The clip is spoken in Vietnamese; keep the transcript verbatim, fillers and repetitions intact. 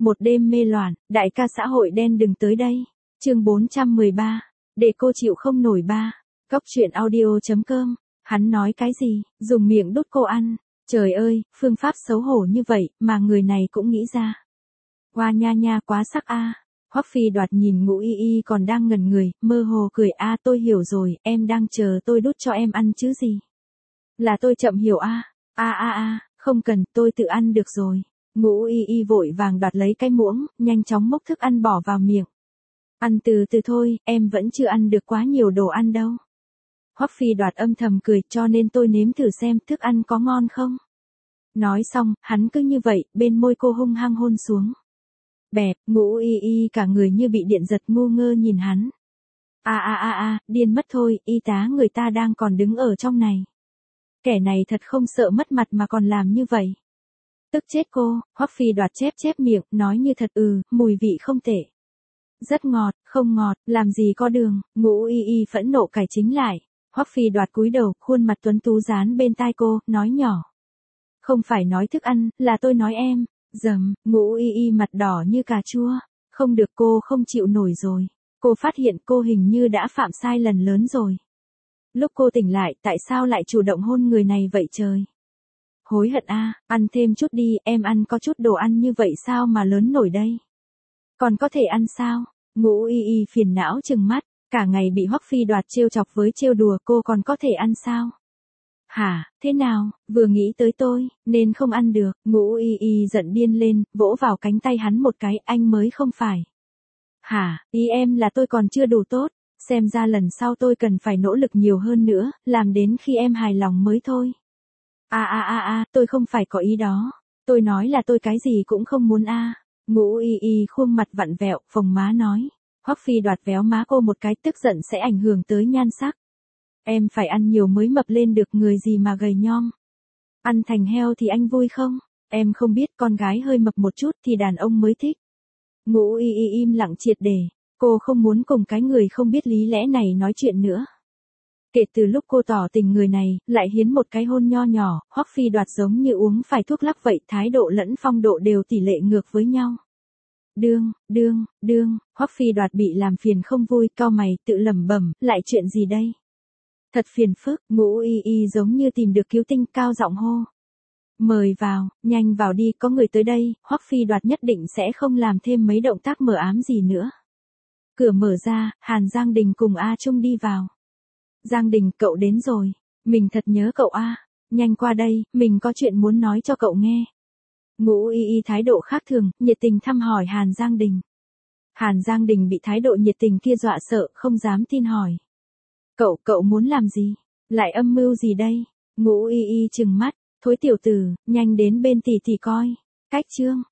một đêm mê loạn, đại ca xã hội đen đừng tới đây. Chương bốn trăm mười ba, để cô chịu không nổi ba. Cóc truyện audio chấm com. Hắn nói cái gì, dùng miệng đút cô ăn. Trời ơi, phương pháp xấu hổ như vậy mà người này cũng nghĩ ra. Hoa nha nha quá sắc a. Hoắc Phi Đoạt nhìn Ngũ Y Y còn đang ngẩn người, mơ hồ cười a, tôi hiểu rồi, em đang chờ tôi đút cho em ăn chứ gì. Là tôi chậm hiểu a. A a a, không cần, tôi tự ăn được rồi. Ngũ Y Y vội vàng đoạt lấy cái muỗng, nhanh chóng múc thức ăn bỏ vào miệng. Ăn từ từ thôi, em vẫn chưa ăn được quá nhiều đồ ăn đâu. Hoắc Phi Đoạt âm thầm cười, cho nên tôi nếm thử xem thức ăn có ngon không. Nói xong, hắn cứ như vậy, bên môi cô hung hăng hôn xuống. Bẹp, Ngũ Y Y cả người như bị điện giật, ngu ngơ nhìn hắn. A a a a, điên mất thôi, y tá người ta đang còn đứng ở trong này. Kẻ này thật không sợ mất mặt mà còn làm như vậy. Tức chết cô. Hoắc Phi Đoạt chép chép miệng, nói như thật, ừ, mùi vị không tệ. Rất ngọt, không ngọt, làm gì có đường. Ngũ Y Y phẫn nộ cải chính lại. Hoắc Phi Đoạt cúi đầu, khuôn mặt tuấn tú dán bên tai cô, nói nhỏ. Không phải nói thức ăn, là tôi nói em. Dầm, Ngũ Y Y mặt đỏ như cà chua. Không được, cô không chịu nổi rồi. Cô phát hiện cô hình như đã phạm sai lần lớn rồi. Lúc cô tỉnh lại, tại sao lại chủ động hôn người này vậy trời? Hối hận a, ăn thêm chút đi, em ăn có chút đồ ăn như vậy sao mà lớn nổi đây? Còn có thể ăn sao? Ngũ Y Y phiền não trừng mắt, cả ngày bị Hoắc Phi Đoạt trêu chọc với trêu đùa, cô còn có thể ăn sao? Hả, thế nào, vừa nghĩ tới tôi, nên không ăn được. Ngũ Y Y giận điên lên, vỗ vào cánh tay hắn một cái, anh mới không phải. Hả, ý em là tôi còn chưa đủ tốt, xem ra lần sau tôi cần phải nỗ lực nhiều hơn nữa, làm đến khi em hài lòng mới thôi. A a a a, tôi không phải có ý đó. Tôi nói là tôi cái gì cũng không muốn a. À. Ngũ Y Y khuôn mặt vặn vẹo, phồng má nói. Hoắc Phi Đoạt véo má cô một cái, tức giận sẽ ảnh hưởng tới nhan sắc. Em phải ăn nhiều mới mập lên được, người gì mà gầy nhom. Ăn thành heo thì anh vui không? Em không biết, con gái hơi mập một chút thì đàn ông mới thích. Ngũ Y Y im lặng triệt để. Cô không muốn cùng cái người không biết lý lẽ này nói chuyện nữa. Kể từ lúc cô tỏ tình người này, lại hiến một cái hôn nho nhỏ, Hoắc Phi Đoạt giống như uống phải thuốc lắc vậy, thái độ lẫn phong độ đều tỷ lệ ngược với nhau. Đương, đương, đương, Hoắc Phi Đoạt bị làm phiền không vui, cau mày, tự lẩm bẩm, lại chuyện gì đây? Thật phiền phức. Ngũ Y Y giống như tìm được cứu tinh, cao giọng hô. Mời vào, nhanh vào đi, có người tới đây. Hoắc Phi Đoạt nhất định sẽ không làm thêm mấy động tác mờ ám gì nữa. Cửa mở ra, Hàn Giang Đình cùng A Trung đi vào. Giang Đình, cậu đến rồi. Mình thật nhớ cậu a. Nhanh qua đây, mình có chuyện muốn nói cho cậu nghe. Ngũ Y Y thái độ khác thường, nhiệt tình thăm hỏi Hàn Giang Đình. Hàn Giang Đình bị thái độ nhiệt tình kia dọa sợ, không dám tin hỏi. Cậu, cậu muốn làm gì? Lại âm mưu gì đây? Ngũ Y Y trừng mắt, thối tiểu tử, nhanh đến bên tỷ tỷ coi. Cách chương.